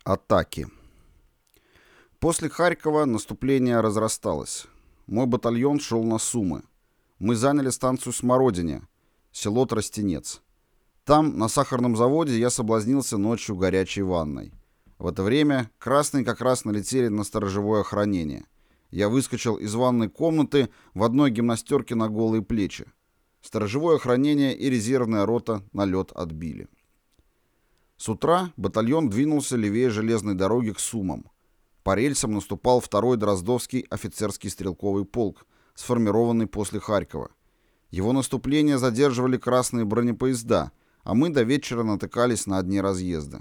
Атаки. После Харькова наступление разрасталось. Мой батальон шел на Сумы. Мы заняли станцию Смородине, село Тростенец. Там, на сахарном заводе, я соблазнился ночью горячей ванной. В это время красные как раз налетели на сторожевое охранение. Я выскочил из ванной комнаты в одной гимнастерке на голые плечи. Сторожевое охранение и резервная рота налет отбили. С утра батальон двинулся левее железной дороги к Сумам. По рельсам наступал 2-й Дроздовский офицерский стрелковый полк, сформированный после Харькова. Его наступление задерживали красные бронепоезда, а мы до вечера натыкались на одни разъезды.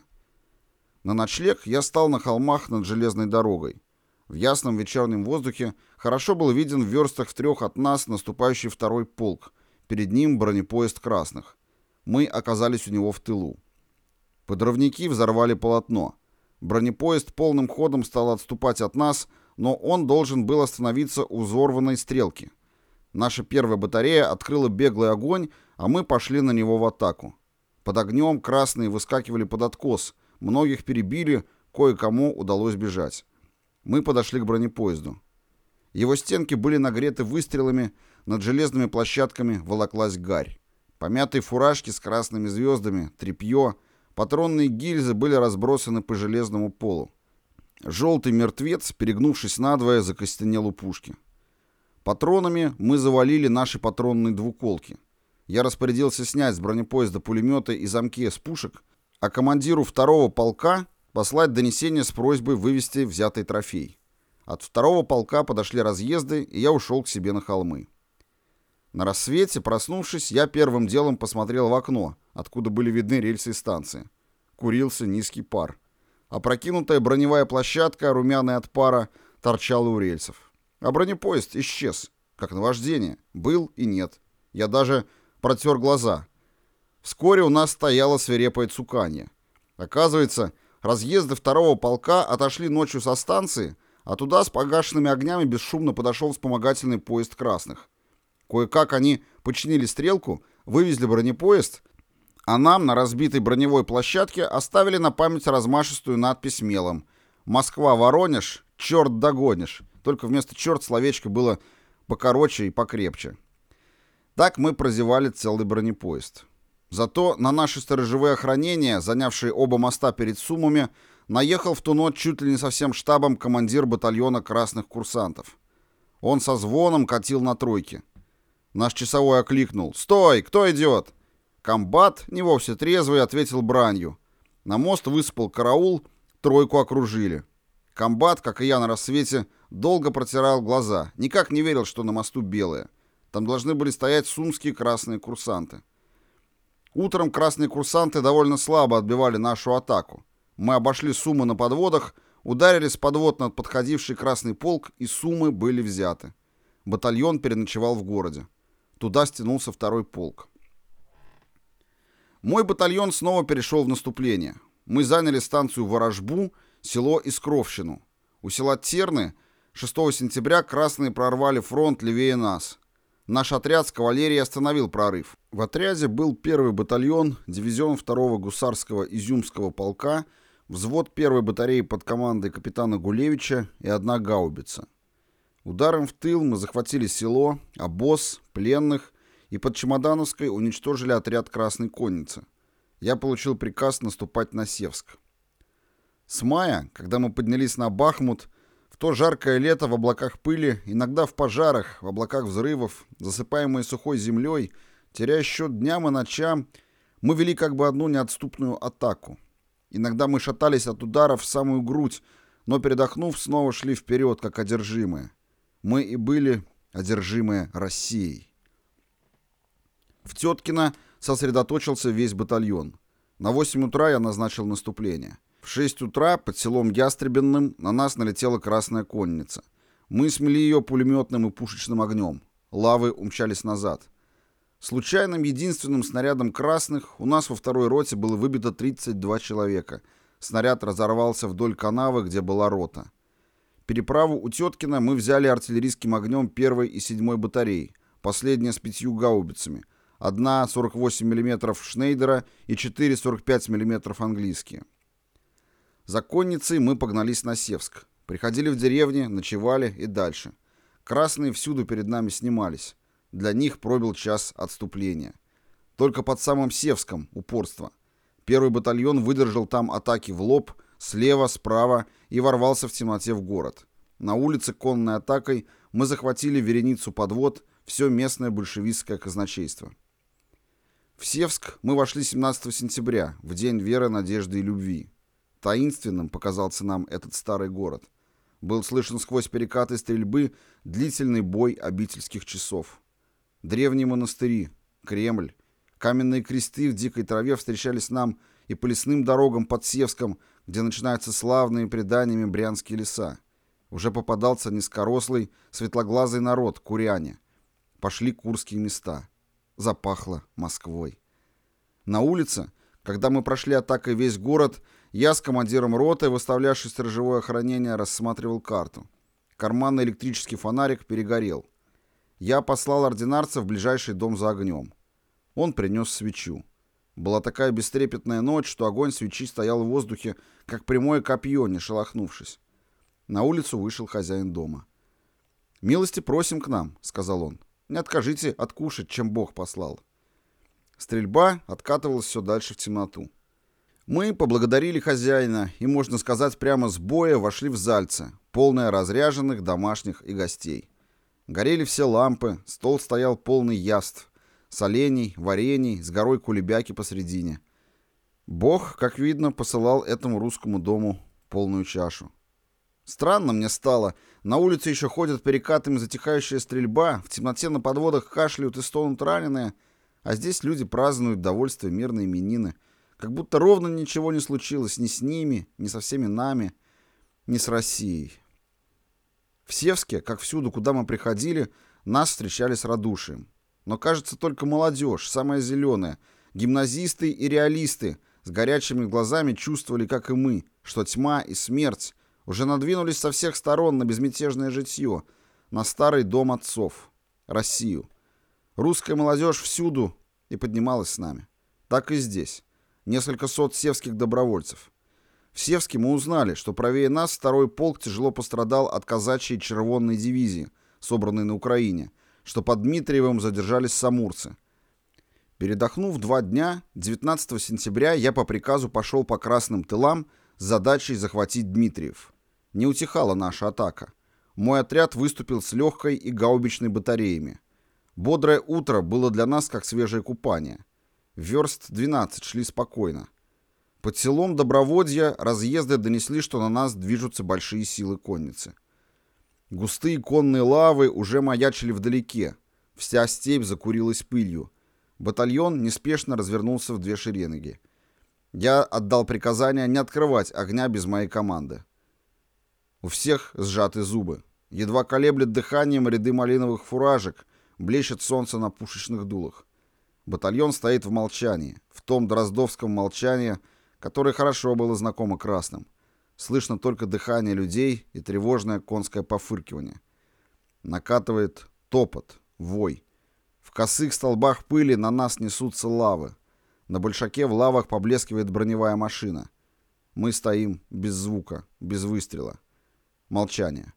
На ночлег я стал на холмах над железной дорогой. В ясном вечернем воздухе хорошо был виден в верстах в 3 от нас наступающий 2-й полк. Перед ним бронепоезд красных. Мы оказались у него в тылу. Подрывники взорвали полотно. Бронепоезд полным ходом стал отступать от нас, но он должен был остановиться у взорванной стрелки. Наша первая батарея открыла беглый огонь, а мы пошли на него в атаку. Под огнем красные выскакивали под откос, многих перебили, кое-кому удалось бежать. Мы подошли к бронепоезду. Его стенки были нагреты выстрелами, над железными площадками волоклась гарь. Помятые фуражки с красными звездами, тряпье, патронные гильзы были разбросаны по железному полу. Желтый мертвец, перегнувшись надвое, закостенел у пушки. Патронами мы завалили наши патронные двуколки. Я распорядился снять с бронепоезда пулеметы и замки с пушек, а командиру 2-го полка послать донесение с просьбой вывести взятый трофей. От 2-го полка подошли разъезды, и я ушел к себе на холмы. На рассвете, проснувшись, я первым делом посмотрел в окно, откуда были видны рельсы станции. Курился низкий пар. Опрокинутая броневая площадка, румяная от пара, торчала у рельсов. А бронепоезд исчез, как наваждение. Был и нет. Я даже протер глаза. Вскоре у нас стояло свирепое цуканье. Оказывается, разъезды 2-го полка отошли ночью со станции, а туда с погашенными огнями бесшумно подошел вспомогательный поезд красных. Кое-как они починили стрелку, вывезли бронепоезд, а нам на разбитой броневой площадке оставили на память размашистую надпись мелом: «Москва-Воронеж, черт догонишь». Только вместо «черт» словечко было покороче и покрепче. Так мы прозевали целый бронепоезд. Зато на наши сторожевые охранения, занявшие оба моста перед Сумами, наехал в ту ночь чуть ли не со всем штабом командир батальона красных курсантов. Он со звоном катил на тройке. Наш часовой окликнул: «Стой! Кто идет?» Комбат, не вовсе трезвый, ответил бранью. На мост высыпал караул, тройку окружили. Комбат, как и я на рассвете, долго протирал глаза, никак не верил, что на мосту белые. Там должны были стоять сумские красные курсанты. Утром красные курсанты довольно слабо отбивали нашу атаку. Мы обошли Сумы на подводах, ударили с подвод над подходивший красный полк, и Сумы были взяты. Батальон переночевал в городе. Туда стянулся 2-й полк. Мой батальон снова перешел в наступление. Мы заняли станцию Ворожбу, село Искровщину. У села Терны 6 сентября красные прорвали фронт левее нас. Наш отряд с кавалерией остановил прорыв. В отряде был 1-й батальон, дивизион 2-го гусарского Изюмского полка, взвод 1-й батареи под командой капитана Гулевича и 1 гаубица. Ударом в тыл мы захватили село, обоз, пленных и под Чемодановской уничтожили отряд Красной конницы. Я получил приказ наступать на Севск. С мая, когда мы поднялись на Бахмут, в то жаркое лето в облаках пыли, иногда в пожарах, в облаках взрывов, засыпаемые сухой землей, теряя счет дням и ночам, мы вели как бы одну неотступную атаку. Иногда мы шатались от ударов в самую грудь, но, передохнув, снова шли вперед, как одержимые. Мы и были одержимые Россией. В Теткино сосредоточился весь батальон. На 8 утра я назначил наступление. В 6 утра под селом Ястребенным на нас налетела Красная конница. Мы смели ее пулеметным и пушечным огнем. Лавы умчались назад. Случайным единственным снарядом красных у нас во 2-й роте было выбито 32 человека. Снаряд разорвался вдоль канавы, где была рота. Переправу у Теткина мы взяли артиллерийским огнем 1-й и 7-й батарей, последняя с 5 гаубицами, одна 48 мм Шнейдера и 4 45 мм английские. За конницей мы погнались на Севск. Приходили в деревни, ночевали и дальше. Красные всюду перед нами снимались. Для них пробил час отступления. Только под самым Севском упорство. Первый батальон выдержал там атаки в лоб, слева, справа и ворвался в темноте в город. На улице конной атакой мы захватили вереницу подвод, все местное большевистское казначейство. В Севск мы вошли 17 сентября, в день веры, надежды и любви. Таинственным показался нам этот старый город. Был слышен сквозь перекаты стрельбы длительный бой обительских часов. Древние монастыри, Кремль, каменные кресты в дикой траве встречались нам и по лесным дорогам под Севском, где начинаются славные преданиями брянские леса. Уже попадался низкорослый, светлоглазый народ, куряне. Пошли курские места. Запахло Москвой. На улице, когда мы прошли атакой весь город, я с командиром роты, выставлявший сторожевое охранение, рассматривал карту. Карманный электрический фонарик перегорел. Я послал ординарца в ближайший дом за огнем. Он принес свечу. Была такая бестрепетная ночь, что огонь свечи стоял в воздухе, как прямое копье, не шелохнувшись. На улицу вышел хозяин дома. «Милости просим к нам», — сказал он. «Не откажите откушать, чем Бог послал». Стрельба откатывалась все дальше в темноту. Мы поблагодарили хозяина и, можно сказать, прямо с боя вошли в Зальце, полное разряженных, домашних и гостей. Горели все лампы, стол стоял полный яств, солений, варений, с горой кулебяки посредине. Бог, как видно, посылал этому русскому дому полную чашу. Странно мне стало. На улице еще ходят перекатами затихающая стрельба, в темноте на подводах кашляют и стонут раненые, а здесь люди празднуют довольствие мирной именины, как будто ровно ничего не случилось ни с ними, ни со всеми нами, ни с Россией. В Севске, как всюду, куда мы приходили, нас встречали с радушием. Но, кажется, только молодежь, самая зеленая, гимназисты и реалисты с горячими глазами чувствовали, как и мы, что тьма и смерть уже надвинулись со всех сторон на безмятежное житье, на старый дом отцов, Россию. Русская молодежь всюду и поднималась с нами. Так и здесь. Несколько сот севских добровольцев. В Севске мы узнали, что правее нас второй полк тяжело пострадал от казачьей червонной дивизии, собранной на Украине, что под Дмитриевым задержались самурцы. Передохнув 2 дня, 19 сентября я по приказу пошел по красным тылам с задачей захватить Дмитриев. Не утихала наша атака. Мой отряд выступил с легкой и гаубичной батареями. Бодрое утро было для нас как свежее купание. Верст 12 шли спокойно. Под селом Доброводья разъезды донесли, что на нас движутся большие силы конницы. Густые конные лавы уже маячили вдалеке. Вся степь закурилась пылью. Батальон неспешно развернулся в 2 шеренги. Я отдал приказание не открывать огня без моей команды. У всех сжаты зубы. Едва колеблет дыханием ряды малиновых фуражек, блещет солнце на пушечных дулах. Батальон стоит в молчании, в том дроздовском молчании, которое хорошо было знакомо красным. Слышно только дыхание людей и тревожное конское пофыркивание. Накатывает топот, вой. В косых столбах пыли на нас несутся лавы. На большаке в лавах поблескивает броневая машина. Мы стоим без звука, без выстрела. Молчание.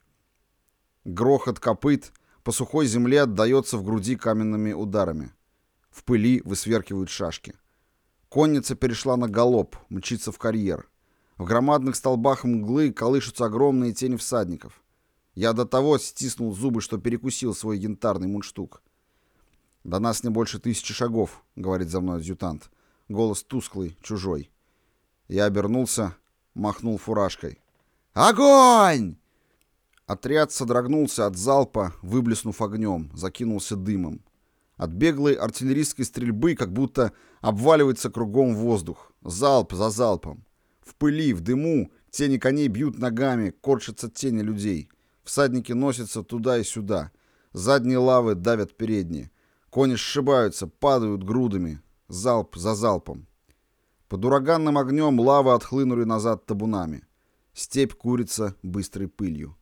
Грохот копыт по сухой земле отдается в груди каменными ударами. В пыли высверкивают шашки. Конница перешла на галоп, мчится в карьер. В громадных столбах мглы колышутся огромные тени всадников. Я до того стиснул зубы, что перекусил свой янтарный мундштук. «До нас не больше 1000 шагов», — говорит за мной адъютант. Голос тусклый, чужой. Я обернулся, махнул фуражкой. «Огонь!» Отряд содрогнулся от залпа, выблеснув огнем, закинулся дымом. От беглой артиллерийской стрельбы как будто обваливается кругом воздух. Залп за залпом. В пыли, в дыму тени коней бьют ногами, корчатся тени людей. Всадники носятся туда и сюда. Задние лавы давят передние. Кони сшибаются, падают грудами. Залп за залпом. Под ураганным огнем лавы отхлынули назад табунами. Степь курится быстрой пылью.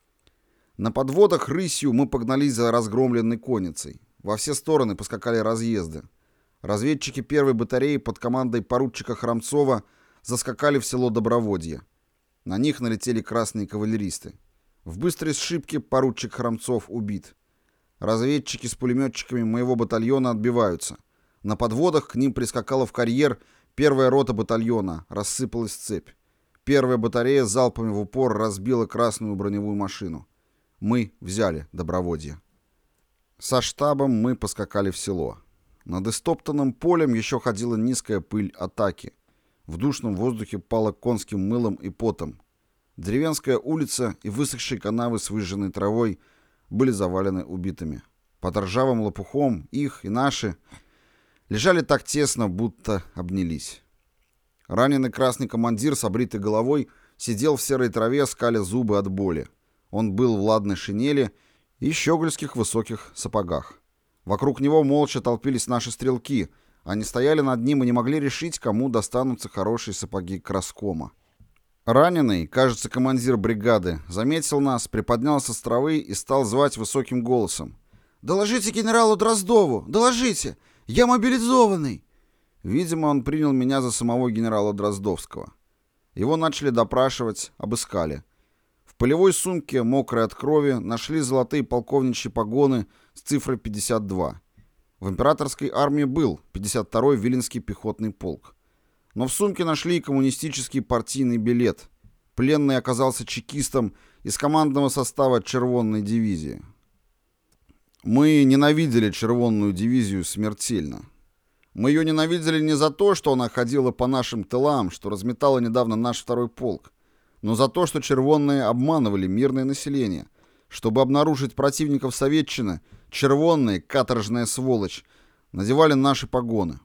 На подводах рысью мы погнались за разгромленной конницей. Во все стороны поскакали разъезды. Разведчики первой батареи под командой поручика Хромцова заскакали в село Доброводье. На них налетели красные кавалеристы. В быстрой сшибке поручик Хромцов убит. Разведчики с пулеметчиками моего батальона отбиваются. На подводах к ним прискакала в карьер первая рота батальона, рассыпалась цепь. Первая батарея залпами в упор разбила красную броневую машину. Мы взяли Доброводье. Со штабом мы поскакали в село. Над истоптанным полем еще ходила низкая пыль атаки. В душном воздухе пало конским мылом и потом. Деревенская улица и высохшие канавы с выжженной травой были завалены убитыми. Под ржавым лопухом их и наши лежали так тесно, будто обнялись. Раненый красный командир с обритой головой сидел в серой траве, скаля зубы от боли. Он был в ладной шинели и щегольских высоких сапогах. Вокруг него молча толпились наши стрелки. Они стояли над ним и не могли решить, кому достанутся хорошие сапоги краскома. Раненый, кажется, командир бригады, заметил нас, приподнялся с травы и стал звать высоким голосом. «Доложите генералу Дроздову! Доложите! Я мобилизованный!» Видимо, он принял меня за самого генерала Дроздовского. Его начали допрашивать, обыскали. В полевой сумке, мокрой от крови, нашли золотые полковничьи погоны с цифрой 52. В императорской армии был 52-й Виленский пехотный полк. Но в сумке нашли и коммунистический партийный билет. Пленный оказался чекистом из командного состава Червонной дивизии. Мы ненавидели Червонную дивизию смертельно. Мы ее ненавидели не за то, что она ходила по нашим тылам, что разметала недавно наш второй полк, но за то, что червонные обманывали мирное население. Чтобы обнаружить противников советчины, червонные, каторжная сволочь, надевали наши погоны.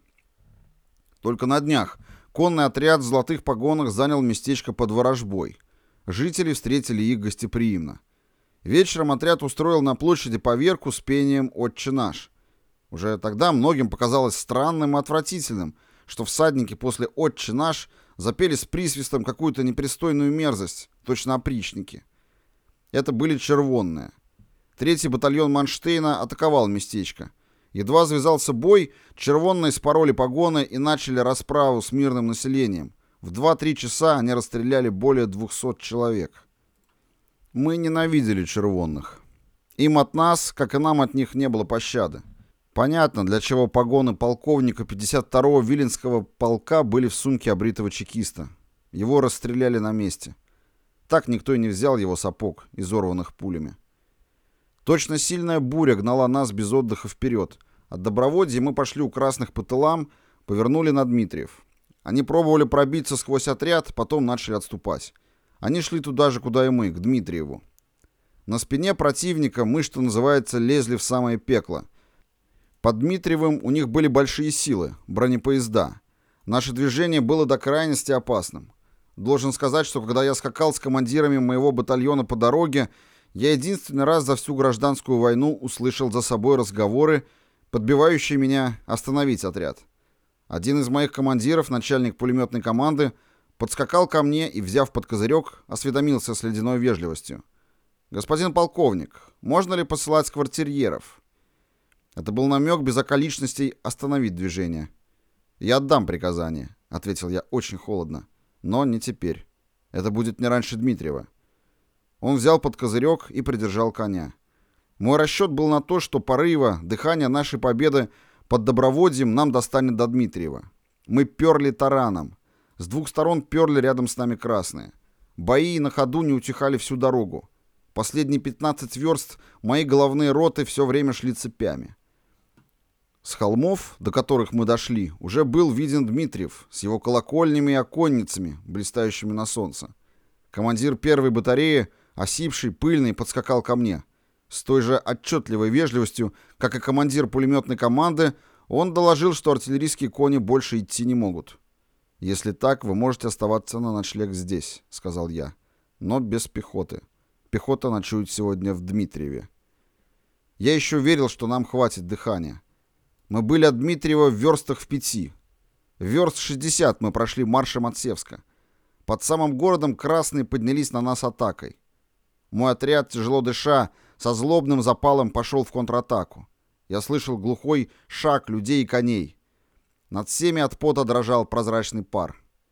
Только на днях конный отряд в золотых погонах занял местечко под Ворожбой. Жители встретили их гостеприимно. Вечером отряд устроил на площади поверку с пением «Отче наш». Уже тогда многим показалось странным и отвратительным, что всадники после «Отче наш» запели с присвистом какую-то непристойную мерзость, точно опричники. Это были червонные. 3-й батальон Манштейна атаковал местечко. Едва завязался бой, червонные спороли погоны и начали расправу с мирным населением. В 2-3 часа они расстреляли более 200 человек. Мы ненавидели червонных. Им от нас, как и нам от них, не было пощады. Понятно, для чего погоны полковника 52-го Виленского полка были в сумке обритого чекиста. Его расстреляли на месте. Так никто и не взял его сапог, изорванных пулями. Точно сильная буря гнала нас без отдыха вперед. От Доброводья мы пошли у красных по тылам, повернули на Дмитриев. Они пробовали пробиться сквозь отряд, потом начали отступать. Они шли туда же, куда и мы, к Дмитриеву. На спине противника мы, что называется, лезли в самое пекло. Под Дмитриевым у них были большие силы, бронепоезда. Наше движение было до крайности опасным. Должен сказать, что когда я скакал с командирами моего батальона по дороге, я единственный раз за всю гражданскую войну услышал за собой разговоры, подбивающие меня остановить отряд. Один из моих командиров, начальник пулеметной команды, подскакал ко мне и, взяв под козырек, осведомился с ледяной вежливостью. «Господин полковник, можно ли посылать сквартирьеров?» Это был намек без околичностей остановить движение. «Я отдам приказание», — ответил я очень холодно. «Но не теперь. Это будет не раньше Дмитриева». Он взял под козырек и придержал коня. Мой расчет был на то, что порыва, дыхание нашей победы под Доброводьем нам достанет до Дмитриева. Мы перли тараном. С двух сторон перли рядом с нами красные. Бои на ходу не утихали всю дорогу. Последние 15 верст мои головные роты все время шли цепями. С холмов, до которых мы дошли, уже был виден Дмитриев с его колокольнями и оконницами, блистающими на солнце. Командир первой батареи, осипший, пыльный, подскакал ко мне. С той же отчетливой вежливостью, как и командир пулеметной команды, он доложил, что артиллерийские кони больше идти не могут. «Если так, вы можете оставаться на ночлег здесь», — сказал я, — «но без пехоты. Пехота ночует сегодня в Дмитриеве». Я еще верил, что нам хватит дыхания. Мы были от Дмитриева в верстах в 5. Верст 60 мы прошли маршем от Севска. Под самым городом красные поднялись на нас атакой. Мой отряд, тяжело дыша, со злобным запалом пошел в контратаку. Я слышал глухой шаг людей и коней. Над всеми от пота дрожал прозрачный пар.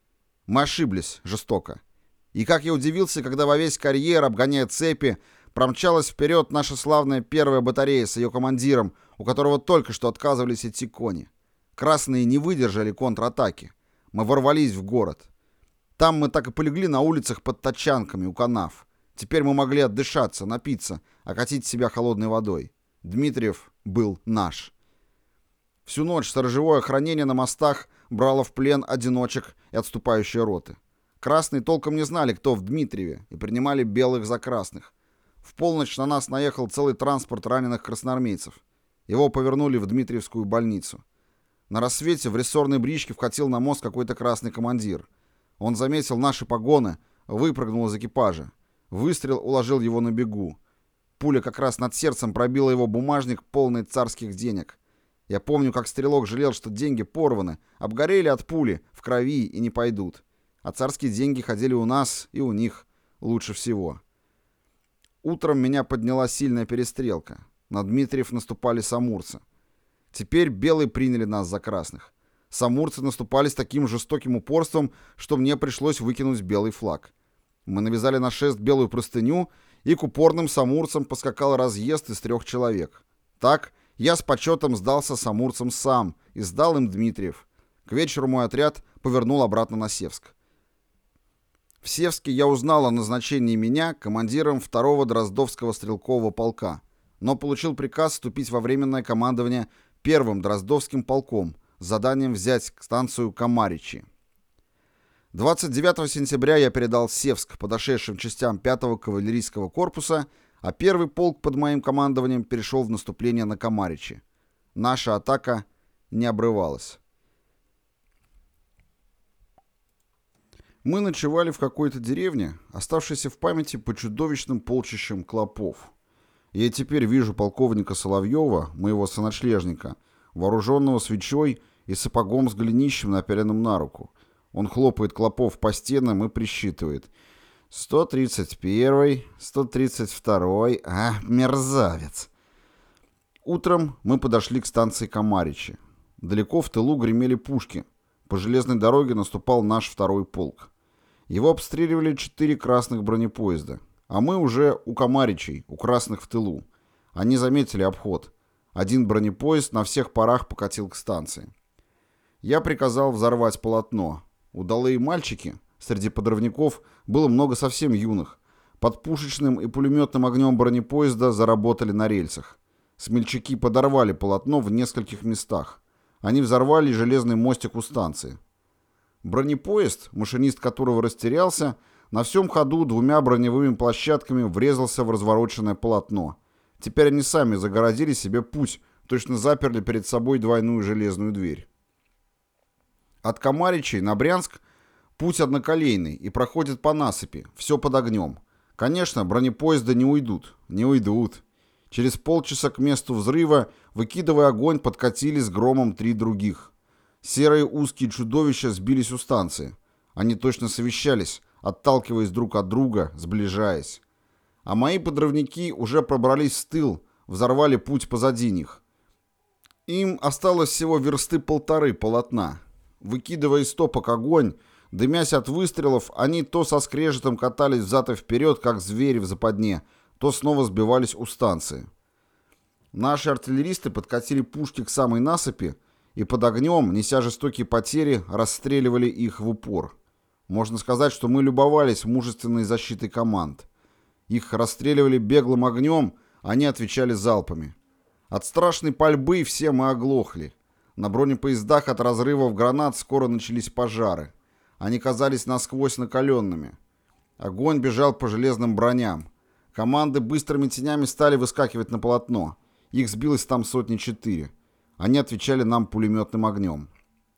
Мы ошиблись жестоко. И как я удивился, когда во весь карьер, обгоняя цепи, промчалась вперед наша славная первая батарея с ее командиром, у которого только что отказывались идти кони. Красные не выдержали контратаки. Мы ворвались в город. Там мы так и полегли на улицах под тачанками у канав. Теперь мы могли отдышаться, напиться, окатить себя холодной водой. Дмитриев был наш. Всю ночь сторожевое охранение на мостах брало в плен одиночек и отступающие роты. Красные толком не знали, кто в Дмитриеве, и принимали белых за красных. В полночь на нас наехал целый транспорт раненых красноармейцев. Его повернули в Дмитриевскую больницу. На рассвете в рессорной бричке вкатил на мост какой-то красный командир. Он заметил наши погоны, выпрыгнул из экипажа. Выстрел уложил его на бегу. Пуля как раз над сердцем пробила его бумажник, полный царских денег. Я помню, как стрелок жалел, что деньги порваны, обгорели от пули, в крови и не пойдут. А царские деньги ходили у нас и у них лучше всего. Утром меня подняла сильная перестрелка. На Дмитриев наступали самурцы. Теперь белые приняли нас за красных. Самурцы наступали с таким жестоким упорством, что мне пришлось выкинуть белый флаг. Мы навязали на шест белую простыню, и к упорным самурцам поскакал разъезд из 3 человек. Так я с почетом сдался самурцам сам и сдал им Дмитриев. К вечеру мой отряд повернул обратно на Севск. В Севске я узнал о назначении меня командиром 2-го Дроздовского стрелкового полка, но получил приказ вступить во временное командование 1-м Дроздовским полком с заданием взять станцию Камаричи. 29 сентября я передал Севск подошедшим частям 5-го кавалерийского корпуса, а 1-й полк под моим командованием перешел в наступление на Камаричи. Наша атака не обрывалась. Мы ночевали в какой-то деревне, оставшейся в памяти по чудовищным полчищам клопов. Я теперь вижу полковника Соловьева, моего соночлежника, вооруженного свечой и сапогом с голенищем, наперенным на руку. Он хлопает клопов по стенам и присчитывает. 131-й, 132-й, мерзавец. Утром мы подошли к станции Камаричи. Далеко в тылу гремели пушки. По железной дороге наступал наш 2-й полк. Его обстреливали 4 красных бронепоезда. А мы уже у Камаричей, у красных в тылу. Они заметили обход. 1 бронепоезд на всех парах покатил к станции. Я приказал взорвать полотно. Удалые мальчики, среди подрывников было много совсем юных. Под пушечным и пулеметным огнем бронепоезда заработали на рельсах. Смельчаки подорвали полотно в нескольких местах. Они взорвали железный мостик у станции. Бронепоезд, машинист которого растерялся, на всем ходу 2 броневыми площадками врезался в развороченное полотно. Теперь они сами загородили себе путь, точно заперли перед собой двойную железную дверь. От Камаричей на Брянск путь одноколейный и проходит по насыпи, все под огнем. Конечно, бронепоезды не уйдут. Через полчаса к месту взрыва, выкидывая огонь, подкатили с громом 3 других. Серые узкие чудовища сбились у станции. Они точно совещались, отталкиваясь друг от друга, сближаясь. А мои подрывники уже пробрались в тыл, взорвали путь позади них. Им осталось всего 1,5 версты полотна. Выкидывая из топок огонь, дымясь от выстрелов, они то со скрежетом катались взад и вперед, как звери в западне, то снова сбивались у станции. Наши артиллеристы подкатили пушки к самой насыпи и под огнем, неся жестокие потери, расстреливали их в упор. Можно сказать, что мы любовались мужественной защитой команд. Их расстреливали беглым огнем, они отвечали залпами. От страшной пальбы все мы оглохли. На бронепоездах от разрывов гранат скоро начались пожары. Они казались насквозь накаленными. Огонь бежал по железным броням. Команды быстрыми тенями стали выскакивать на полотно. Их сбилось там 4 сотни. Они отвечали нам пулеметным огнем.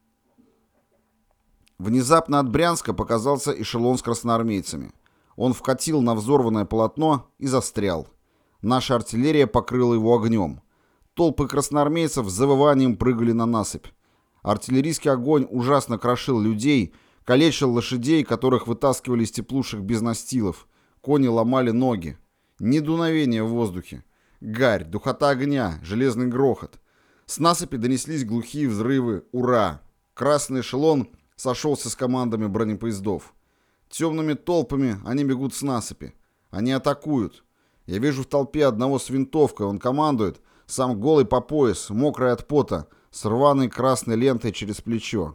Внезапно от Брянска показался эшелон с красноармейцами. Он вкатил на взорванное полотно и застрял. Наша артиллерия покрыла его огнем. Толпы красноармейцев с завыванием прыгали на насыпь. Артиллерийский огонь ужасно крошил людей, калечил лошадей, которых вытаскивали из теплушек без настилов. Кони ломали ноги. Ни дуновения в воздухе. Гарь, духота огня, железный грохот. С насыпи донеслись глухие взрывы. Ура! Красный эшелон сошелся с командами бронепоездов. Темными толпами они бегут с насыпи. Они атакуют. Я вижу в толпе одного с винтовкой, он командует, сам голый по пояс, мокрый от пота, с рваной красной лентой через плечо.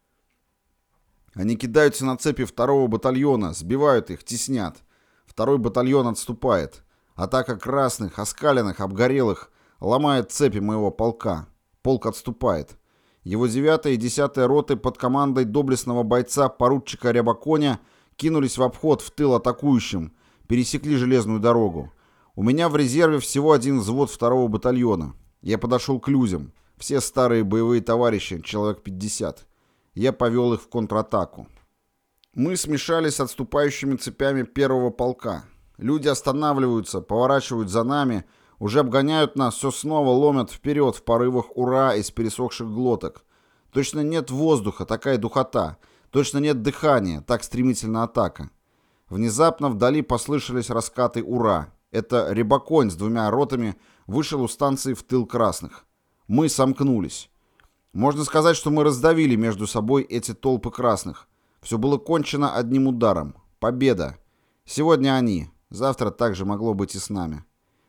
Они кидаются на цепи второго батальона, сбивают их, теснят. Второй батальон отступает. Атака красных, оскаленных, обгорелых ломает цепи моего полка. Полк отступает. Его 9-я и 10-я роты под командой доблестного бойца поручика Рябаконя кинулись в обход в тыл атакующим, пересекли железную дорогу. У меня в резерве всего один взвод 2-го батальона. Я подошел к людям. Все старые боевые товарищи, человек 50. Я повел их в контратаку. Мы смешались с отступающими цепями 1-го полка. Люди останавливаются, поворачивают за нами, уже обгоняют нас, все снова ломят вперед в порывах «Ура!» из пересохших глоток. Точно нет воздуха, такая духота. Точно нет дыхания, так стремительна атака. Внезапно вдали послышались раскаты «Ура!». Это Рябаконь с 2 ротами вышел у станции в тыл красных. Мы сомкнулись. Можно сказать, что мы раздавили между собой эти толпы красных. Все было кончено одним ударом. Победа. Сегодня они. Завтра также могло быть и с нами.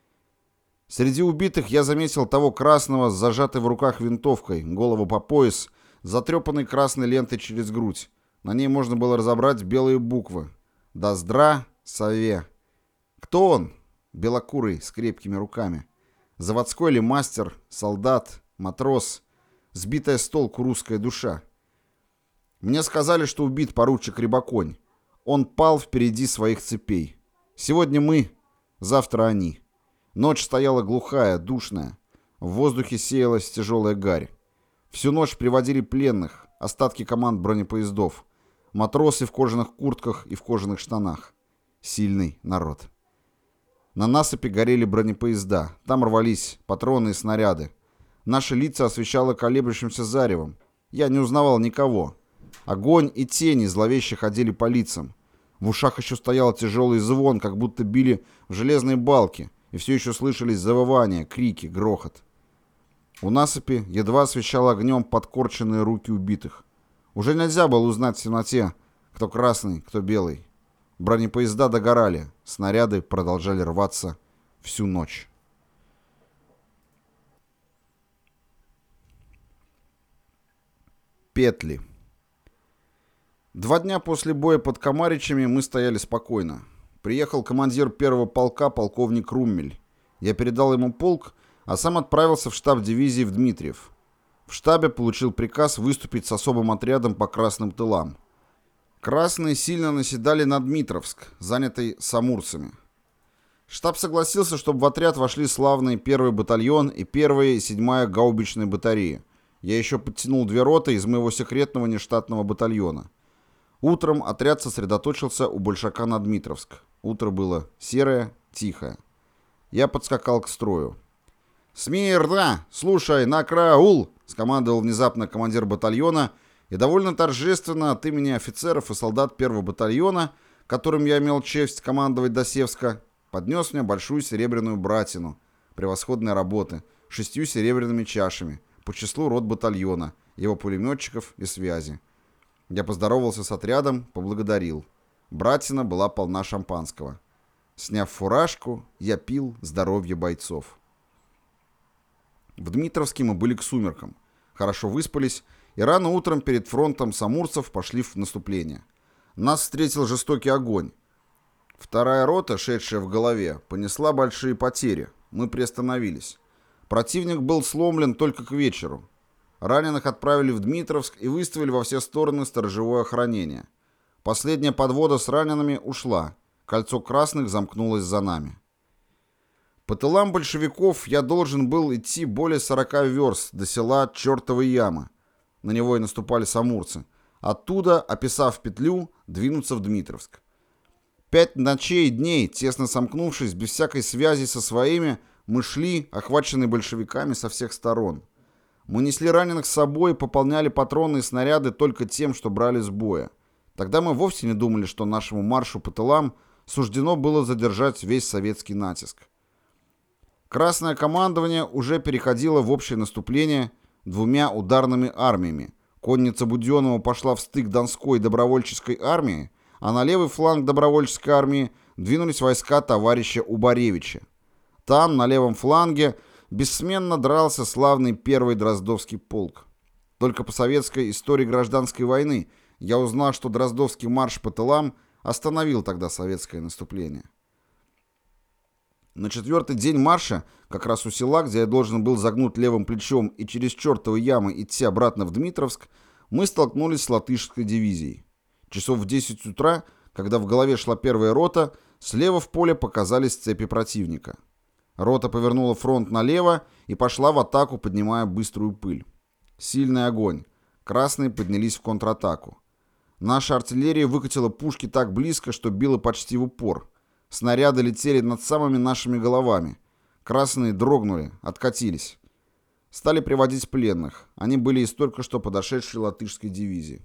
Среди убитых я заметил того красного с зажатой в руках винтовкой, голову по пояс, затрепанной красной лентой через грудь. На ней можно было разобрать белые буквы. «Доздра Сове». Кто он? Белокурый, с крепкими руками. Заводской ли мастер, солдат, матрос, сбитая с толку русская душа. Мне сказали, что убит поручик Рябаконь. Он пал впереди своих цепей. Сегодня мы, завтра они. Ночь стояла глухая, душная. В воздухе сеялась тяжелая гарь. Всю ночь приводили пленных, остатки команд бронепоездов. Матросы в кожаных куртках и в кожаных штанах. Сильный народ. На насыпи горели бронепоезда. Там рвались патроны и снаряды. Наши лица освещало колеблющимся заревом. Я не узнавал никого. Огонь и тени зловеще ходили по лицам. В ушах еще стоял тяжелый звон, как будто били в железные балки, и все еще слышались завывания, крики, грохот. У насыпи едва освещало огнем подкорченные руки убитых. Уже нельзя было узнать в темноте, кто красный, кто белый. Бронепоезда догорали, снаряды продолжали рваться всю ночь. Петли. 2 дня после боя под Комаричами мы стояли спокойно. Приехал командир 1-го полка, полковник Руммель. Я передал ему полк, а сам отправился в штаб дивизии в Дмитриев. В штабе получил приказ выступить с особым отрядом по красным тылам. Красные сильно наседали на Дмитровск, занятый самурцами. Штаб согласился, чтобы в отряд вошли славный 1-й батальон и 1-я и 7-я гаубичные батареи. Я еще подтянул 2 роты из моего секретного нештатного батальона. Утром отряд сосредоточился у Большака на Дмитровск. Утро было серое, тихое. Я подскакал к строю. «Смирно! Слушай, на караул!» — скомандовал внезапно командир батальона, и довольно торжественно от имени офицеров и солдат 1-го батальона, которым я имел честь командовать до Севска, поднес мне большую серебряную братину превосходной работы, 6 серебряными чашами по числу рот батальона, его пулеметчиков и связи. Я поздоровался с отрядом, поблагодарил. Братина была полна шампанского. Сняв фуражку, я пил здоровье бойцов. В Дмитровске мы были к сумеркам. Хорошо выспались, и рано утром перед фронтом самурцев пошли в наступление. Нас встретил жестокий огонь. 2-я рота, шедшая в голове, понесла большие потери. Мы приостановились. Противник был сломлен только к вечеру. Раненых отправили в Дмитровск и выставили во все стороны сторожевое охранение. Последняя подвода с ранеными ушла. Кольцо красных замкнулось за нами. По тылам большевиков я должен был идти более 40 верст до села Чертовы Ямы. На него и наступали самурцы. Оттуда, описав петлю, двинуться в Дмитровск. 5 ночей и дней, тесно сомкнувшись, без всякой связи со своими, мы шли, охваченные большевиками со всех сторон. Мы несли раненых с собой и пополняли патроны и снаряды только тем, что брали с боя. Тогда мы вовсе не думали, что нашему маршу по тылам суждено было задержать весь советский натиск. Красное командование уже переходило в общее наступление 2 ударными армиями, Конница Буденного пошла в стык Донской добровольческой армии, а на левый фланг добровольческой армии двинулись войска товарища Убаревича. Там, на левом фланге, бессменно дрался славный первый Дроздовский полк. Только по советской истории гражданской войны я узнал, что Дроздовский марш по тылам остановил тогда советское наступление. На 4-й день марша, как раз у села, где я должен был загнуть левым плечом и через чертовы ямы идти обратно в Дмитровск, мы столкнулись с латышской дивизией. Часов в 10 утра, когда в голове шла первая рота, слева в поле показались цепи противника. Рота повернула фронт налево и пошла в атаку, поднимая быструю пыль. Сильный огонь. Красные поднялись в контратаку. Наша артиллерия выкатила пушки так близко, что била почти в упор. Снаряды летели над самыми нашими головами. Красные дрогнули, откатились. Стали приводить пленных. Они были из только что подошедшей латышской дивизии.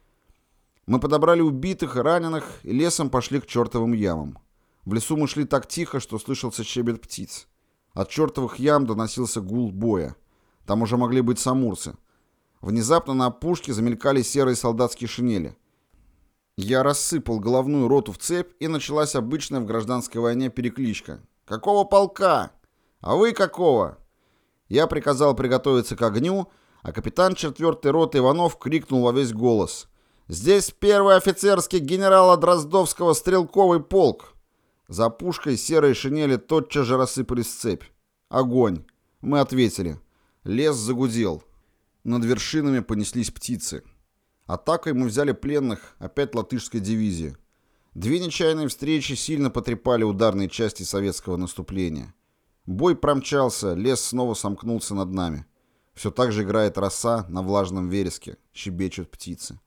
Мы подобрали убитых и раненых и лесом пошли к чертовым ямам. В лесу мы шли так тихо, что слышался щебет птиц. От чертовых ям доносился гул боя. Там уже могли быть самурцы. Внезапно на опушке замелькали серые солдатские шинели. Я рассыпал головную роту в цепь, и началась обычная в гражданской войне перекличка. «Какого полка? А вы какого?» Я приказал приготовиться к огню, а капитан 4-й роты Иванов крикнул во весь голос. «Здесь первый офицерский генерала Дроздовского стрелковый полк!» За пушкой серые шинели тотчас же рассыпались в цепь. Огонь. Мы ответили. Лес загудел. Над вершинами понеслись птицы. Атакой мы взяли пленных, опять латышской дивизии. 2 нечаянные встречи сильно потрепали ударные части советского наступления. Бой промчался, лес снова сомкнулся над нами. Все так же играет роса на влажном вереске, щебечут птицы.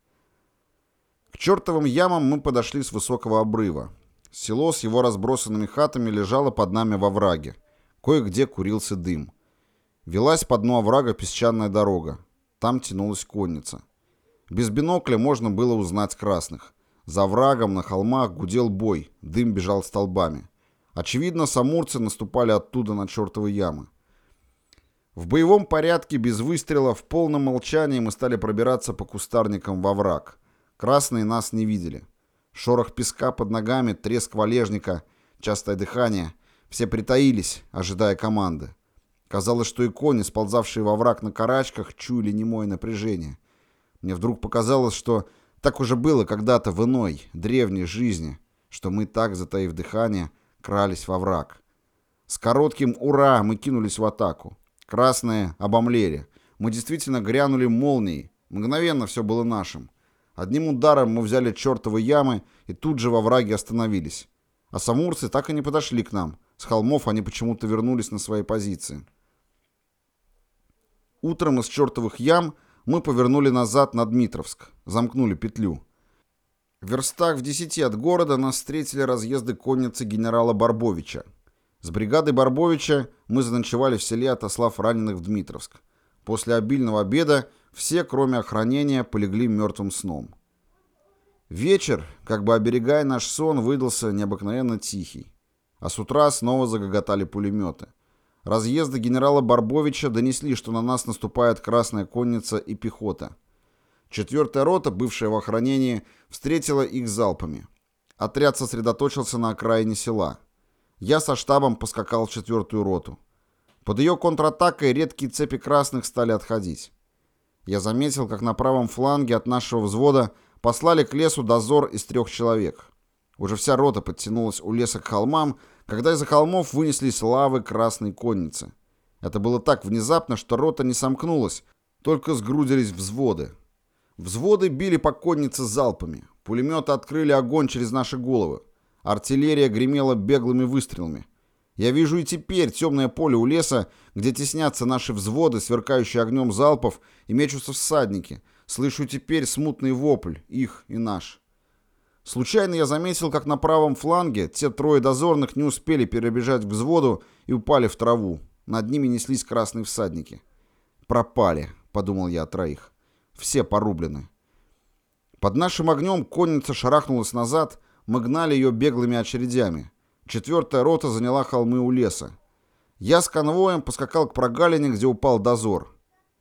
К чертовым ямам мы подошли с высокого обрыва. Село с его разбросанными хатами лежало под нами во враге. Кое-где курился дым. Велась по дну оврага песчаная дорога. Там тянулась конница. Без бинокля можно было узнать красных. За оврагом на холмах гудел бой, дым бежал столбами. Очевидно, самурцы наступали оттуда на чертовы ямы. В боевом порядке, без выстрела, в полном молчании мы стали пробираться по кустарникам во враг. Красные нас не видели. Шорох песка под ногами, треск валежника, частое дыхание. Все притаились, ожидая команды. Казалось, что и кони, сползавшие во враг на карачках, чуяли немое напряжение. Мне вдруг показалось, что так уже было когда-то в иной, древней жизни, что мы так, затаив дыхание, крались во враг. С коротким «Ура!» мы кинулись в атаку. Красные обомлели. Мы действительно грянули молнией. Мгновенно все было нашим. Одним ударом мы взяли чертовы ямы и тут же во враге остановились. А самурцы так и не подошли к нам. С холмов они почему-то вернулись на свои позиции. Утром из чертовых ям мы повернули назад на Дмитровск, замкнули петлю. В верстах в 10 от города нас встретили разъезды конницы генерала Барбовича. С бригадой Барбовича мы заночевали в селе, отослав раненых в Дмитровск. После обильного обеда все, кроме охранения, полегли мертвым сном. Вечер, как бы оберегая наш сон, выдался необыкновенно тихий. А с утра снова загоготали пулеметы. Разъезды генерала Барбовича донесли, что на нас наступает Красная конница и пехота. 4-я рота, бывшая в охранении, встретила их залпами. Отряд сосредоточился на окраине села. Я со штабом поскакал в 4-ю роту. Под ее контратакой редкие цепи красных стали отходить. Я заметил, как на правом фланге от нашего взвода послали к лесу дозор из 3 человек. Уже вся рота подтянулась у леса к холмам, когда из-за холмов вынеслись лавы красной конницы. Это было так внезапно, что рота не сомкнулась, только сгрудились взводы. Взводы били по коннице залпами. Пулеметы открыли огонь через наши головы. Артиллерия гремела беглыми выстрелами. Я вижу и теперь темное поле у леса, где теснятся наши взводы, сверкающие огнем залпов, и мечутся всадники. Слышу теперь смутный вопль, их и наш. Случайно я заметил, как на правом фланге те 3 дозорных не успели перебежать к взводу и упали в траву. Над ними неслись красные всадники. «Пропали», — подумал я о 3. Все порублены. Под нашим огнем конница шарахнулась назад, мы гнали ее беглыми очередями. 4-я рота заняла холмы у леса. Я с конвоем поскакал к прогалине, где упал дозор.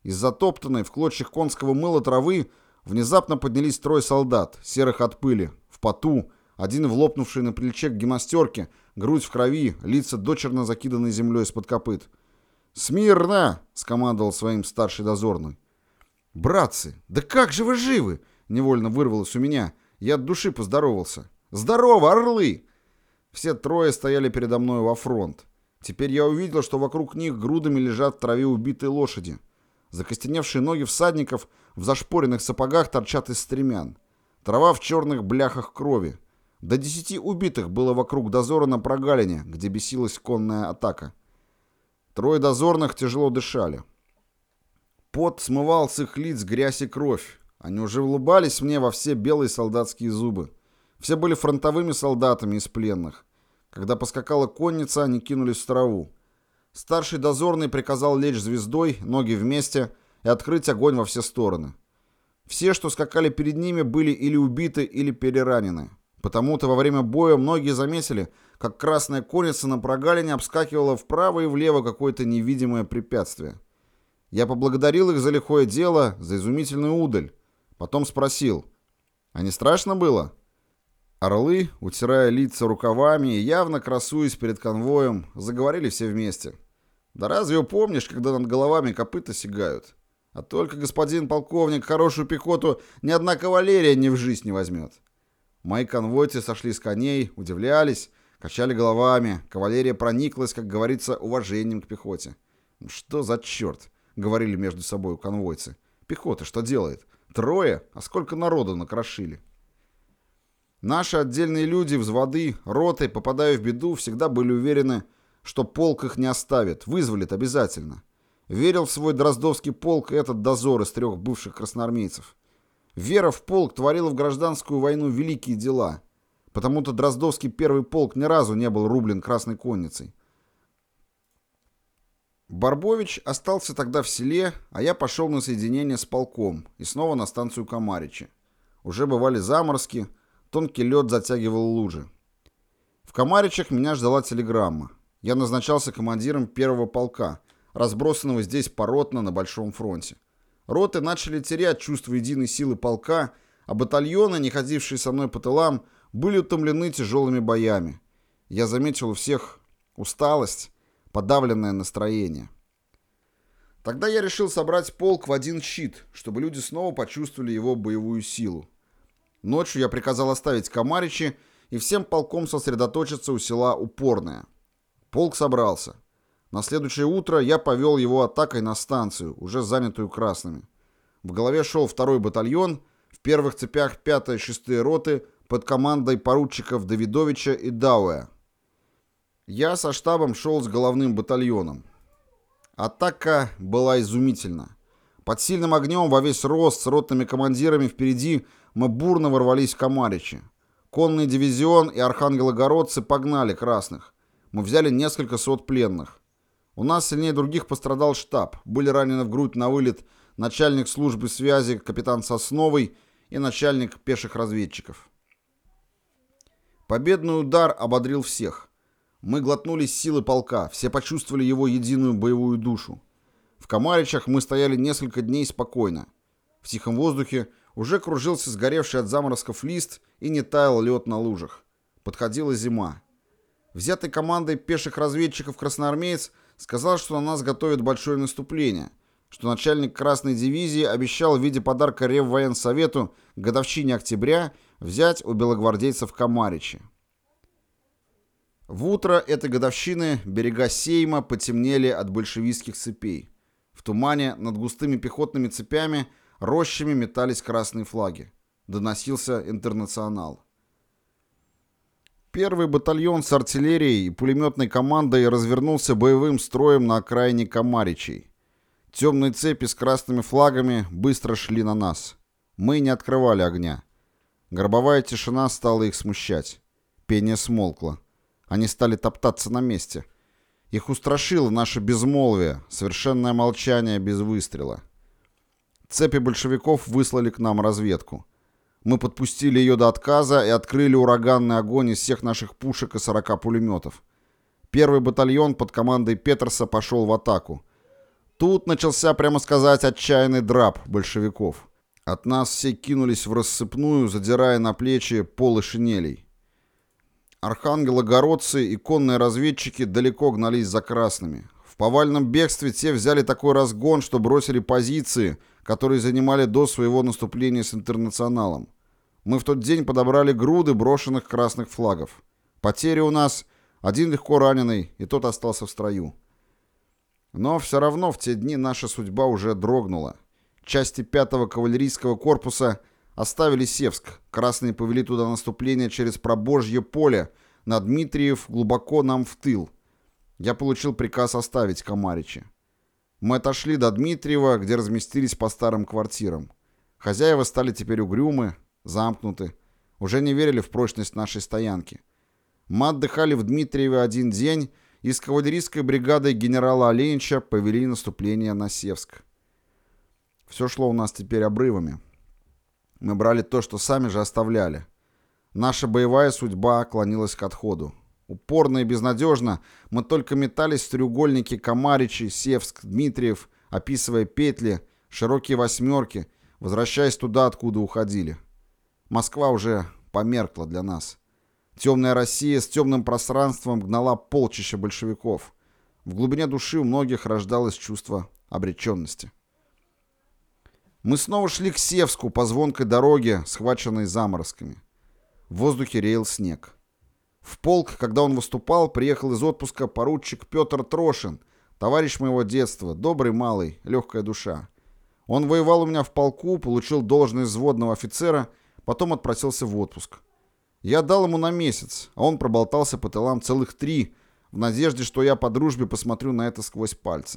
Из затоптанной в клочьях конского мыла травы внезапно поднялись трое солдат, серых от пыли, в поту, один в лопнувшей на плече гимнастерке, грудь в крови, лица дочерно закиданы землей из-под копыт. «Смирно!» — скомандовал своим старший дозорный. «Братцы, да как же вы живы?» — невольно вырвалось у меня. Я от души поздоровался. «Здорово, орлы!» Все трое стояли передо мной во фронт. Теперь я увидел, что вокруг них грудами лежат в траве убитые лошади. Закостеневшие ноги всадников в зашпоренных сапогах торчат из стремян. Трава в черных бляхах крови. До 10 убитых было вокруг дозора на прогалине, где бесилась конная атака. Трое дозорных тяжело дышали. Пот смывал с их лиц грязь и кровь. Они уже улыбались мне во все белые солдатские зубы. Все были фронтовыми солдатами из пленных. Когда поскакала конница, они кинулись в траву. Старший дозорный приказал лечь звездой, ноги вместе, и открыть огонь во все стороны. Все, что скакали перед ними, были или убиты, или переранены. Потому-то во время боя многие заметили, как красная конница на прогалине обскакивала вправо и влево какое-то невидимое препятствие. Я поблагодарил их за лихое дело, за изумительную удаль. Потом спросил: «А не страшно было?» Орлы, утирая лица рукавами и явно красуясь перед конвоем, заговорили все вместе. «Да разве упомнишь, когда над головами копыта сигают? А только, господин полковник, хорошую пехоту ни одна кавалерия ни в жизнь не возьмет». Мои конвойцы сошли с коней, удивлялись, качали головами. Кавалерия прониклась, как говорится, уважением к пехоте. «Что за черт?» — говорили между собой конвойцы. «Пехота что делает? Трое? А сколько народу накрошили?» Наши отдельные люди, взводы, роты, попадая в беду, всегда были уверены, что полк их не оставит, вызволит обязательно. Верил в свой Дроздовский полк этот дозор из 3 бывших красноармейцев. Вера в полк творила в гражданскую войну великие дела. Потому-то Дроздовский первый полк ни разу не был рублен Красной конницей. Барбович остался тогда в селе, а я пошел на соединение с полком и снова на станцию Комаричи. Уже бывали заморозки, тонкий лед затягивал лужи. В Комаричах меня ждала телеграмма. Я назначался командиром первого полка, разбросанного здесь поротно на Большом фронте. Роты начали терять чувство единой силы полка, а батальоны, не ходившие со мной по тылам, были утомлены тяжелыми боями. Я заметил у всех усталость, подавленное настроение. Тогда я решил собрать полк в один щит, чтобы люди снова почувствовали его боевую силу. Ночью я приказал оставить Комаричи и всем полком сосредоточиться у села Упорное. Полк собрался. На следующее утро я повел его атакой на станцию, уже занятую красными. В голове шел 2-й батальон, в первых цепях 5-я и 6-я роты под командой поручиков Давидовича и Дауэ. Я со штабом шел с головным батальоном. Атака была изумительна. Под сильным огнем во весь рост с ротными командирами впереди мы бурно ворвались в Комаричи. Конный дивизион и архангелогородцы погнали красных. Мы взяли несколько сот пленных. У нас сильнее других пострадал штаб. Были ранены в грудь на вылет начальник службы связи капитан Сосновый и начальник пеших разведчиков. Победный удар ободрил всех. Мы глотнули силы полка, все почувствовали его единую боевую душу. В Комаричах мы стояли несколько дней спокойно. В тихом воздухе уже кружился сгоревший от заморозков лист и не таял лед на лужах. Подходила зима. Взятый командой пеших разведчиков красноармеец сказал, что на нас готовят большое наступление, что начальник Красной дивизии обещал в виде подарка Реввоенсовету к годовщине октября взять у белогвардейцев Комаричи. В утро этой годовщины берега Сейма потемнели от большевистских цепей. В тумане над густыми пехотными цепями рощами метались красные флаги. Доносился интернационал. Первый батальон с артиллерией и пулеметной командой развернулся боевым строем на окраине Комаричей. Темные цепи с красными флагами быстро шли на нас. Мы не открывали огня. Гробовая тишина стала их смущать. Пение смолкло. Они стали топтаться на месте. Их устрашило наше безмолвие, совершенное молчание без выстрела. Цепи большевиков выслали к нам разведку. Мы подпустили ее до отказа и открыли ураганный огонь из всех наших пушек и 40 пулеметов. Первый батальон под командой Петерса пошел в атаку. Тут начался, прямо сказать, отчаянный драп большевиков. От нас все кинулись в рассыпную, задирая на плечи полы шинелей. Архангелогородцы и конные разведчики далеко гнались за красными. В повальном бегстве те взяли такой разгон, что бросили позиции, которые занимали до своего наступления с Интернационалом. Мы в тот день подобрали груды брошенных красных флагов. Потери у нас: один легко раненый, и тот остался в строю. Но все равно в те дни наша судьба уже дрогнула. Части 5-го кавалерийского корпуса оставили Севск. Красные повели туда наступление через Пробожье поле, на Дмитриев, глубоко нам в тыл. Я получил приказ оставить Камаричи. Мы отошли до Дмитриева, где разместились по старым квартирам. Хозяева стали теперь угрюмы, замкнуты, уже не верили в прочность нашей стоянки. Мы отдыхали в Дмитриеве один день, и с кавалерийской бригадой генерала Оленича повели наступление на Севск. Все шло у нас теперь обрывами. Мы брали то, что сами же оставляли. Наша боевая судьба клонилась к отходу. Упорно и безнадежно мы только метались в треугольнике Камаричи, Севск, Дмитриев, описывая петли, широкие восьмерки, возвращаясь туда, откуда уходили. Москва уже померкла для нас. Темная Россия с темным пространством гнала полчища большевиков. В глубине души у многих рождалось чувство обреченности. Мы снова шли к Севску по звонкой дороге, схваченной заморозками. В воздухе реял снег. В полк, когда он выступал, приехал из отпуска поручик Петр Трошин, товарищ моего детства, добрый малый, легкая душа. Он воевал у меня в полку, получил должность взводного офицера, потом отпросился в отпуск. Я дал ему на месяц, а он проболтался по тылам целых 3, в надежде, что я по дружбе посмотрю на это сквозь пальцы.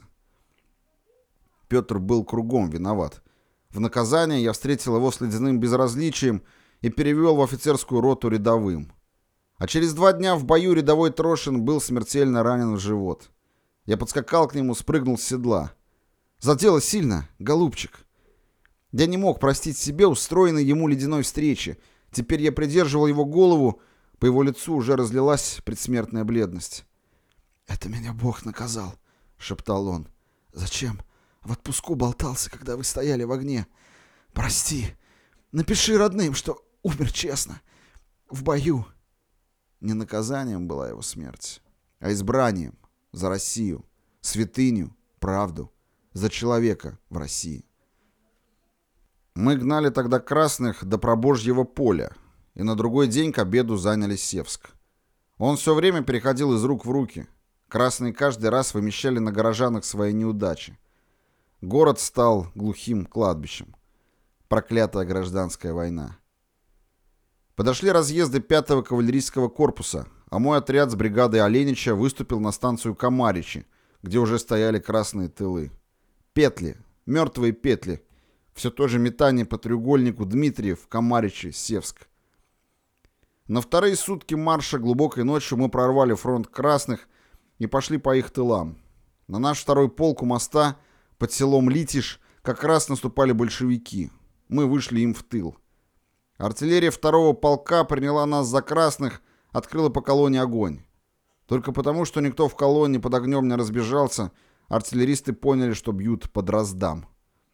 Петр был кругом виноват. В наказание я встретил его с ледяным безразличием и перевел в офицерскую роту рядовым. А через 2 дня в бою рядовой Трошин был смертельно ранен в живот. Я подскакал к нему, спрыгнул с седла. Задело сильно, голубчик. Я не мог простить себе устроенной ему ледяной встречи. Теперь я придерживал его голову, по его лицу уже разлилась предсмертная бледность. «Это меня Бог наказал», — шептал он. «Зачем? В отпуску болтался, когда вы стояли в огне. Прости. Напиши родным, что умер честно. В бою». Не наказанием была его смерть, а избранием за Россию, святыню, правду, за человека в России. Мы гнали тогда красных до Пробожьего поля, и на другой день к обеду заняли Севск. Он все время переходил из рук в руки. Красные каждый раз вымещали на горожанах свои неудачи. Город стал глухим кладбищем. Проклятая гражданская война. Подошли разъезды 5-го кавалерийского корпуса, а мой отряд с бригадой Оленича выступил на станцию Камаричи, где уже стояли красные тылы. Петли, мертвые петли. Все то же метание по треугольнику Дмитриев, Камаричи, Севск. На вторые сутки марша глубокой ночью мы прорвали фронт красных и пошли по их тылам. На наш второй полк у моста под селом Литиш как раз наступали большевики. Мы вышли им в тыл. Артиллерия 2-го полка приняла нас за красных, открыла по колонне огонь. Только потому, что никто в колонне под огнем не разбежался, артиллеристы поняли, что бьют под раздам.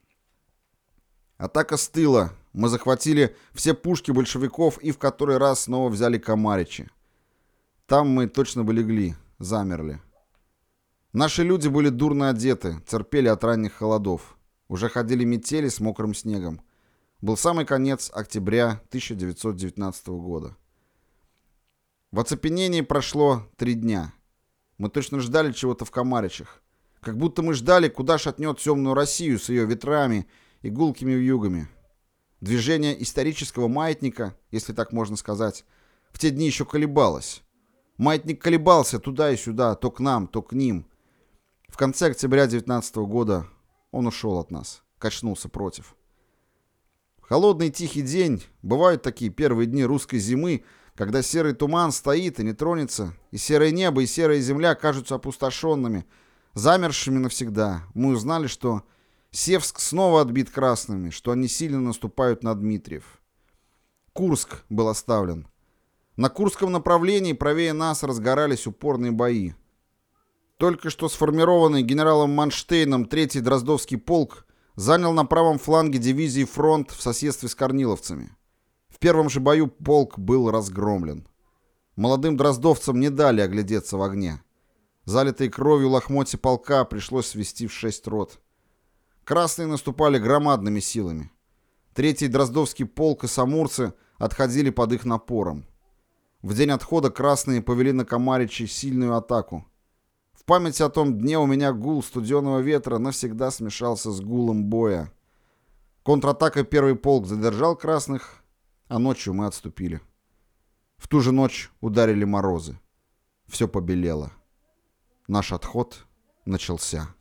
Атака с тыла. Мы захватили все пушки большевиков и в который раз снова взяли Камаричи. Там мы точно бы легли, замерли. Наши люди были дурно одеты, терпели от ранних холодов. Уже ходили метели с мокрым снегом. Был самый конец октября 1919 года. В оцепенении прошло 3 дня. Мы точно ждали чего-то в Камаричах. Как будто мы ждали, куда шатнет темную Россию с ее ветрами и гулкими вьюгами. Движение исторического маятника, если так можно сказать, в те дни еще колебалось. Маятник колебался туда и сюда, то к нам, то к ним. В конце октября 19 года он ушел от нас, качнулся против. Холодный тихий день, бывают такие первые дни русской зимы, когда серый туман стоит и не тронется, и серое небо, и серая земля кажутся опустошенными, замерзшими навсегда. Мы узнали, что Севск снова отбит красными, что они сильно наступают на Дмитриев. Курск был оставлен. На Курском направлении правее нас разгорались упорные бои. Только что сформированный генералом Манштейном 3-й Дроздовский полк занял на правом фланге дивизии фронт в соседстве с корниловцами. В первом же бою полк был разгромлен. Молодым дроздовцам не дали оглядеться в огне. Залитые кровью лохмотья полка пришлось свести в 6 рот. Красные наступали громадными силами. 3-й Дроздовский полк и самурцы отходили под их напором. В день отхода красные повели на Комаричи сильную атаку. В память о том дне у меня гул студеного ветра навсегда смешался с гулом боя. Контратакой 1-й полк задержал красных, а ночью мы отступили. В ту же ночь ударили морозы. Все побелело. Наш отход начался.